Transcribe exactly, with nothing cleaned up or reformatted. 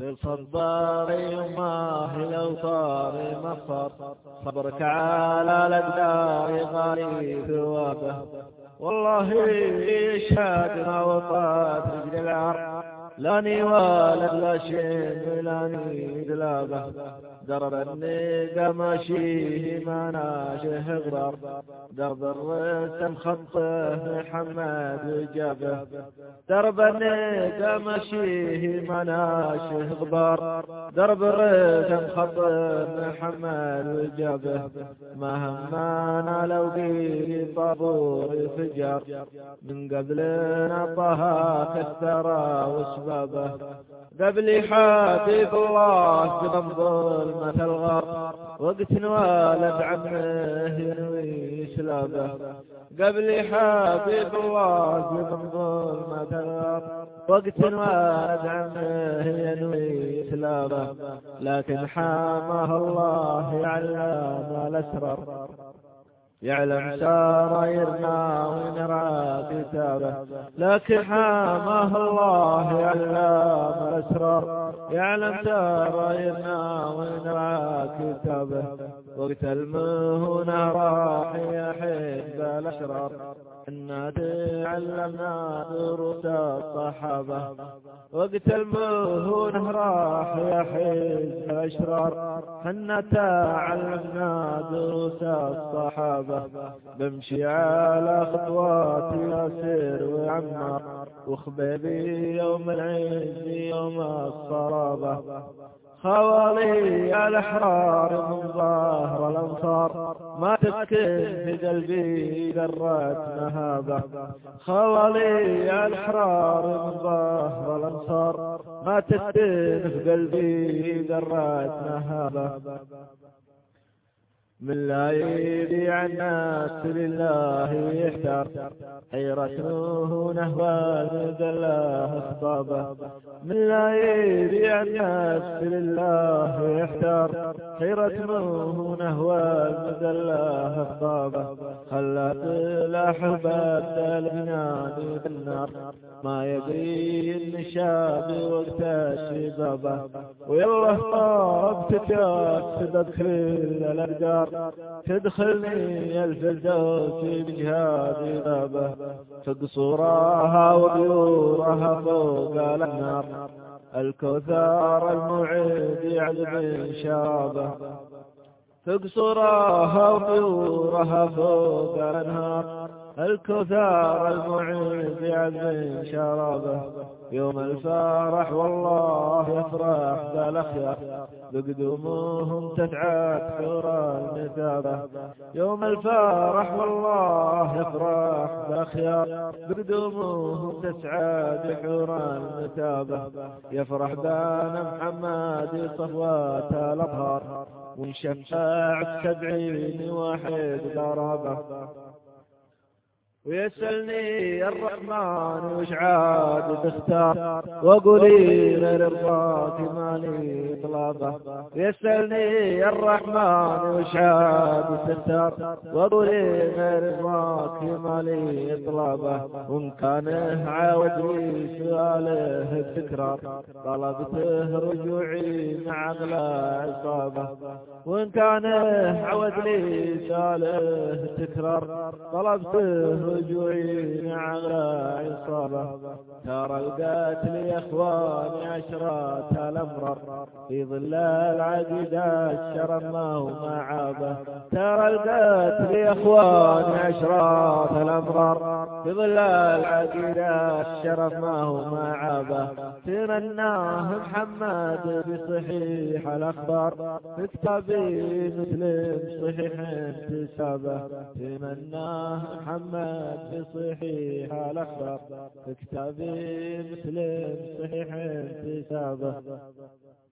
صباري وما هي لو طار مفر صبرك على الأقدار غالي ثوابه والله يشهد ما وطات رجل العر لاني والد لا شيء لاني دلابه درب النقا ماشيه ما ناشه غرار درب الرسم خطه محمد جابه درب النقا ماشيه ما ناشه غبار درب الرسم خطه محمد جابه ما همانا لو قيل طابور فجار من قبلنا طه كثر وسبابه قبل حبيب الله قدم ظلمة الغار وقت والد عمه ينوي سلابه قبل حبيب الله قدم ظلمة الغار وقت والد عمه ينوي سلابه لكن حاماه الله يعلم الأسرار يعلم سرايرنا ونرى كتابه لكن حاماه الله يعلم الأسرار يعلم سرايرنا ونرى كتابه وقت المهنة راح يحب الأشرار إنا تعلمنا دروس الصحابة وقت المهنة راح يحب الأشرار حنا تعلمنا دروس الصحابة بمشي على خطوات ياسر وعمار وخبيبي يوم العز يوم الصرابة خوالي الأحرار من ظهر الأنصار ما تسكن في قلبي ذرة مهابة خوالي الأحرار من ظهر الأنصار ما تسكن في قلبي ذرة مهابة من لا يبيع الناس لله يحتار حيرته نهوى ذله خطابه من لا يبيع الناس لله يحتار حيرته نهوى ذله خطابه خلت الأحباب البنان بالنار ما يدري النشاب وقت الشبابه ويلا طاب تتأكد كل الأقدار تدخلني الفردوس بجهاد بابه فقصورها وبيورها فوق النار الكوثر المعيد يعذب شرابه فقصورها وبيورها فوق الانهار الكوثر المعيد يعذب شرابه يوم الفرح والله يفرح بالأخيار بقدومهم تتعاد حور المثابة يوم الفرح والله يفرح بالأخيار بقدومهم تسعاد حور المثابة يفرح بان محمد صفوات الأطهار ونشفع السبعين واحد ضربه ويسألني الرحمن وش عاد تختار وقولي غير رضاك مالي طلبه يسألني الرحمن وش عاد تختار وقولي غير رضاك مالي طلبه وإن كان عاود لي سؤاله التكرار طلبته رجوعي مع أغلى عصابه وإن كان عاود لي سؤاله التكرار طلبته رجوعي على عصابة ترى القاتل يا اخواني عشرات الامرار في ظل العقيدة الشرم ما هو معابه ترى القاتل يا اخواني عشرات الامرار في ظل العقيدة الشرف ما هو معابه تمناه محمد بصحيح الاخبار في كتابي مسلم صحيح انتسابه تمناه محمد في صحيح الأخبار في كتابي مسلم صحيح انتسابه